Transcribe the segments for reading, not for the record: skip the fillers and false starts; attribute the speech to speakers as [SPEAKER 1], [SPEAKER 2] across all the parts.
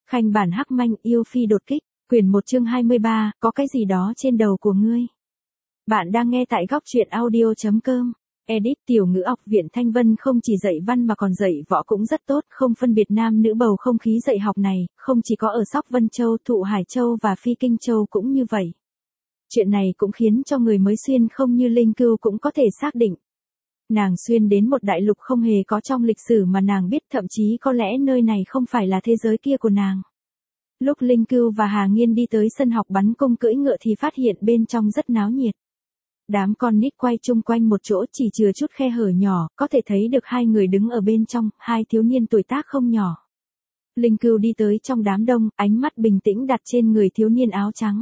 [SPEAKER 1] Khanh bản hắc manh yêu phi đột kích, quyển 1 chương 23, có cái gì đó trên đầu của ngươi. Bạn đang nghe tại góc truyện audio.com. Edit Tiểu ngữ học viện Thanh Vân không chỉ dạy văn mà còn dạy võ cũng rất tốt, không phân biệt nam nữ. Bầu không khí dạy học này, không chỉ có ở Sóc Vân Châu, Thụ Hải Châu và Phi Kinh Châu cũng như vậy. Chuyện này cũng khiến cho người mới xuyên không như Linh Cưu cũng có thể xác định. Nàng xuyên đến một đại lục không hề có trong lịch sử mà nàng biết, thậm chí có lẽ nơi này không phải là thế giới kia của nàng. Lúc Linh Cưu và Hà Nghiên đi tới sân học bắn cung cưỡi ngựa thì phát hiện bên trong rất náo nhiệt. Đám con nít quay chung quanh một chỗ chỉ chừa chút khe hở nhỏ, có thể thấy được hai người đứng ở bên trong, hai thiếu niên tuổi tác không nhỏ. Linh Cưu đi tới trong đám đông, ánh mắt bình tĩnh đặt trên người thiếu niên áo trắng.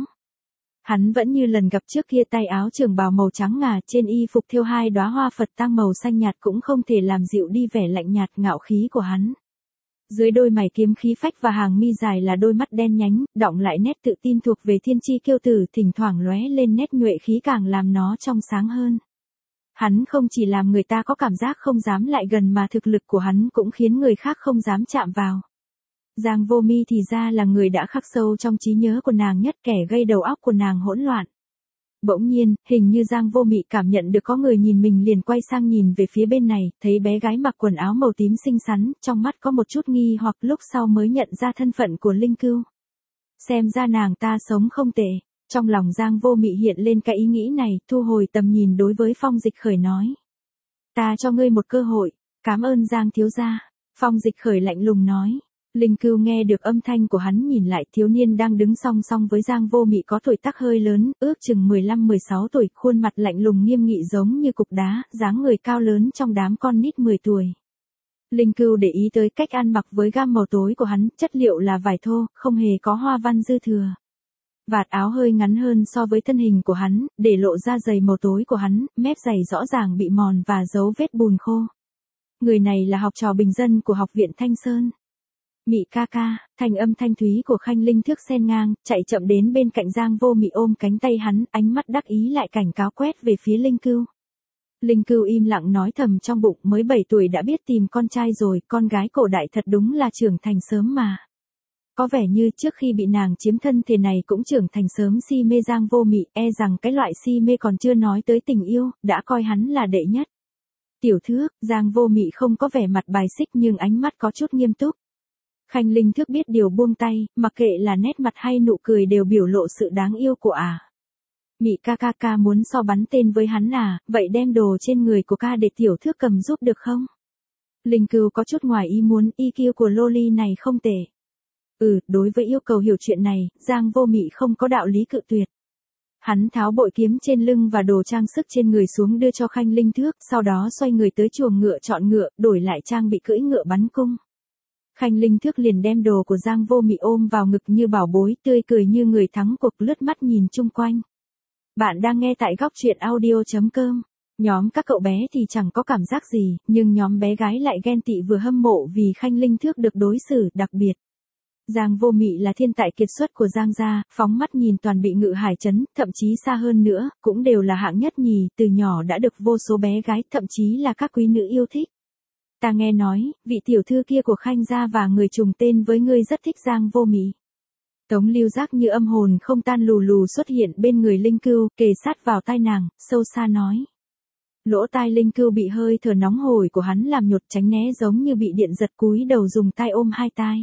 [SPEAKER 1] Hắn vẫn như lần gặp trước kia, tay áo trường bào màu trắng ngà, trên y phục thêu hai đóa hoa Phật tang màu xanh nhạt cũng không thể làm dịu đi vẻ lạnh nhạt ngạo khí của hắn. Dưới đôi mày kiếm khí phách và hàng mi dài là đôi mắt đen nhánh, đọng lại nét tự tin thuộc về thiên chi kiêu tử, thỉnh thoảng lóe lên nét nhuệ khí càng làm nó trong sáng hơn. Hắn không chỉ làm người ta có cảm giác không dám lại gần mà thực lực của hắn cũng khiến người khác không dám chạm vào. Giang Vô Mi thì ra là người đã khắc sâu trong trí nhớ của nàng nhất, kẻ gây đầu óc của nàng hỗn loạn. Bỗng nhiên, hình như Giang Vô Mị cảm nhận được có người nhìn mình liền quay sang nhìn về phía bên này, thấy bé gái mặc quần áo màu tím xinh xắn, trong mắt có một chút nghi hoặc, lúc sau mới nhận ra thân phận của Linh Cưu. Xem ra nàng ta sống không tệ. Trong lòng Giang Vô Mị hiện lên cái ý nghĩ này, thu hồi tầm nhìn đối với Phong Dịch Khởi nói. Ta cho ngươi một cơ hội, cảm ơn Giang thiếu gia. Phong Dịch Khởi lạnh lùng nói. Linh Cưu nghe được âm thanh của hắn nhìn lại, thiếu niên đang đứng song song với Giang Vô Mị có tuổi tác hơi lớn, ước chừng 15-16 tuổi, khuôn mặt lạnh lùng nghiêm nghị giống như cục đá, dáng người cao lớn trong đám con nít 10 tuổi. Linh Cưu để ý tới cách ăn mặc với gam màu tối của hắn, chất liệu là vải thô, không hề có hoa văn dư thừa. Vạt áo hơi ngắn hơn so với thân hình của hắn, để lộ ra giày màu tối của hắn, mép giày rõ ràng bị mòn và dấu vết bùn khô. Người này là học trò bình dân của học viện Thanh Sơn. Mị ca ca, thanh âm thanh thúy của Khanh Linh Thước xen ngang, chạy chậm đến bên cạnh Giang Vô Mị ôm cánh tay hắn, ánh mắt đắc ý lại cảnh cáo quét về phía Linh Cưu. Linh Cưu im lặng nói thầm trong bụng, mới 7 tuổi đã biết tìm con trai rồi, con gái cổ đại thật đúng là trưởng thành sớm mà. Có vẻ như trước khi bị nàng chiếm thân thể này cũng trưởng thành sớm, si mê Giang Vô Mị, e rằng cái loại si mê còn chưa nói tới tình yêu, đã coi hắn là đệ nhất. Tiểu Thước, Giang Vô Mị không có vẻ mặt bài xích nhưng ánh mắt có chút nghiêm túc. Khanh Linh Thước biết điều buông tay, mặc kệ là nét mặt hay nụ cười đều biểu lộ sự đáng yêu của Mị ca muốn so bắn tên với hắn à, vậy đem đồ trên người của ca để Tiểu Thước cầm giúp được không? Linh Cưu có chút ngoài ý muốn, EQ của Loli này không tệ. Đối với yêu cầu hiểu chuyện này, Giang Vô Mị không có đạo lý cự tuyệt. Hắn tháo bội kiếm trên lưng và đồ trang sức trên người xuống đưa cho Khanh Linh Thước, sau đó xoay người tới chuồng ngựa chọn ngựa, đổi lại trang bị cưỡi ngựa bắn cung. Khanh Linh Thước liền đem đồ của Giang Vô Mị ôm vào ngực như bảo bối, tươi cười như người thắng cuộc, lướt mắt nhìn chung quanh. Bạn đang nghe tại góc truyện audio.com. Nhóm các cậu bé thì chẳng có cảm giác gì, nhưng nhóm bé gái lại ghen tị vừa hâm mộ vì Khanh Linh Thước được đối xử đặc biệt. Giang Vô Mị là thiên tài kiệt xuất của Giang gia, phóng mắt nhìn toàn bị Ngự Hải trấn, thậm chí xa hơn nữa, cũng đều là hạng nhất nhì, từ nhỏ đã được vô số bé gái, thậm chí là các quý nữ yêu thích. Ta nghe nói, vị tiểu thư kia của Khanh gia và người trùng tên với ngươi rất thích Giang Vô Mị. Tống Lưu Giác như âm hồn không tan lù lù xuất hiện bên người Linh Cưu, kề sát vào tai nàng, sâu xa nói. Lỗ tai Linh Cưu bị hơi thở nóng hổi của hắn làm nhột, tránh né giống như bị điện giật, cúi đầu dùng tay ôm hai tai.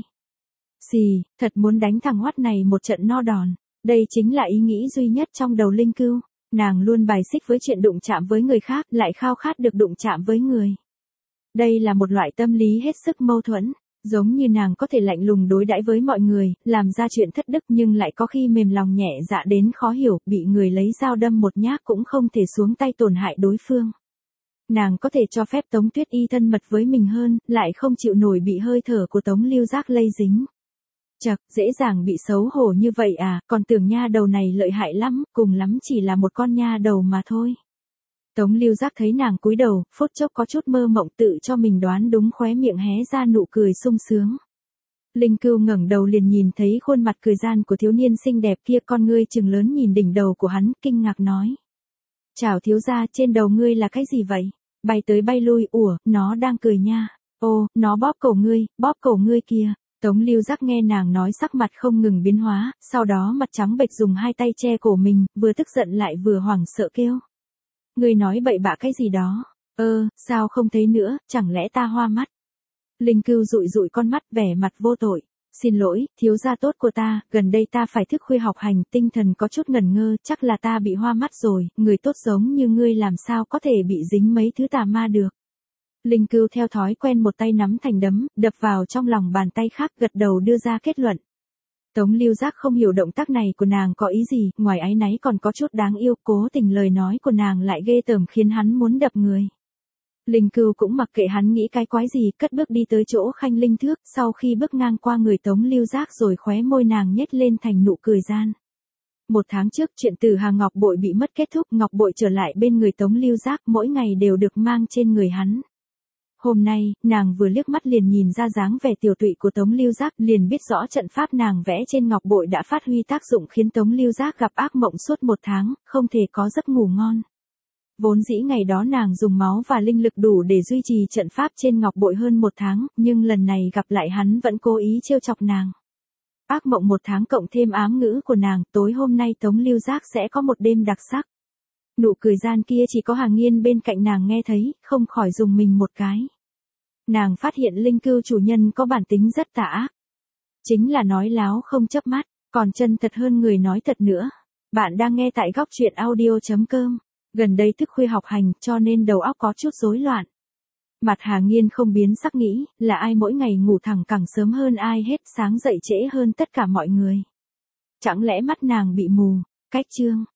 [SPEAKER 1] Xì, thật muốn đánh thằng hoắt này một trận no đòn. Đây chính là ý nghĩ duy nhất trong đầu Linh Cưu. Nàng luôn bài xích với chuyện đụng chạm với người khác, lại khao khát được đụng chạm với người. Đây là một loại tâm lý hết sức mâu thuẫn, giống như nàng có thể lạnh lùng đối đãi với mọi người, làm ra chuyện thất đức nhưng lại có khi mềm lòng nhẹ dạ đến khó hiểu, bị người lấy dao đâm một nhát cũng không thể xuống tay tổn hại đối phương. Nàng có thể cho phép Tống Tuyết Y thân mật với mình hơn, lại không chịu nổi bị hơi thở của Tống Lưu Giác lây dính. Chậc, dễ dàng bị xấu hổ như vậy à, còn tưởng nha đầu này lợi hại lắm, cùng lắm chỉ là một con nha đầu mà thôi. Tống Lưu Giác thấy nàng cúi đầu, phút chốc có chút mơ mộng, tự cho mình đoán đúng, khóe miệng hé ra nụ cười sung sướng. Linh Cưu ngẩng đầu liền nhìn thấy khuôn mặt cười gian của thiếu niên xinh đẹp kia, con ngươi trừng lớn nhìn đỉnh đầu của hắn, kinh ngạc nói. Chào thiếu gia, trên đầu ngươi là cái gì vậy? Bay tới bay lui, nó đang cười nha. Ô, nó bóp cổ ngươi kia. Tống Lưu Giác nghe nàng nói sắc mặt không ngừng biến hóa, sau đó mặt trắng bệch dùng hai tay che cổ mình, vừa tức giận lại vừa hoảng sợ kêu. Ngươi nói bậy bạ cái gì đó? Sao không thấy nữa, chẳng lẽ ta hoa mắt? Linh Cưu dụi dụi con mắt vẻ mặt vô tội. Xin lỗi, thiếu gia tốt của ta, gần đây ta phải thức khuya học hành, tinh thần có chút ngẩn ngơ, chắc là ta bị hoa mắt rồi, người tốt giống như ngươi làm sao có thể bị dính mấy thứ tà ma được. Linh Cưu theo thói quen một tay nắm thành đấm, đập vào trong lòng bàn tay khác gật đầu đưa ra kết luận. Tống Lưu Giác không hiểu động tác này của nàng có ý gì, ngoài áy náy còn có chút đáng yêu, cố tình lời nói của nàng lại ghê tởm khiến hắn muốn đập người. Linh Cưu cũng mặc kệ hắn nghĩ cái quái gì, cất bước đi tới chỗ Khanh Linh Thước, sau khi bước ngang qua người Tống Lưu Giác rồi khóe môi nàng nhếch lên thành nụ cười gian. 1 tháng trước chuyện từ Hà Ngọc Bội bị mất kết thúc, Ngọc Bội trở lại bên người Tống Lưu Giác, mỗi ngày đều được mang trên người hắn. Hôm nay, nàng vừa liếc mắt liền nhìn ra dáng vẻ tiểu tụy của Tống Lưu Giác, liền biết rõ trận pháp nàng vẽ trên ngọc bội đã phát huy tác dụng khiến Tống Lưu Giác gặp ác mộng suốt 1 tháng, không thể có giấc ngủ ngon. Vốn dĩ ngày đó nàng dùng máu và linh lực đủ để duy trì trận pháp trên ngọc bội hơn 1 tháng, nhưng lần này gặp lại hắn vẫn cố ý trêu chọc nàng. Ác mộng 1 tháng cộng thêm ám ngữ của nàng, tối hôm nay Tống Lưu Giác sẽ có một đêm đặc sắc. Nụ cười gian kia chỉ có Hà Nghiên bên cạnh nàng nghe thấy, không khỏi rùng mình một cái. Nàng phát hiện Linh Cưu chủ nhân có bản tính rất tà ác. Chính là nói láo không chớp mắt, còn chân thật hơn người nói thật nữa. Bạn đang nghe tại góc truyện audio.com. Gần đây thức khuya học hành cho nên đầu óc có chút rối loạn. Mặt Hà Nghiên không biến sắc nghĩ, là ai mỗi ngày ngủ thẳng càng sớm hơn ai hết, sáng dậy trễ hơn tất cả mọi người. Chẳng lẽ mắt nàng bị mù? Cách chương.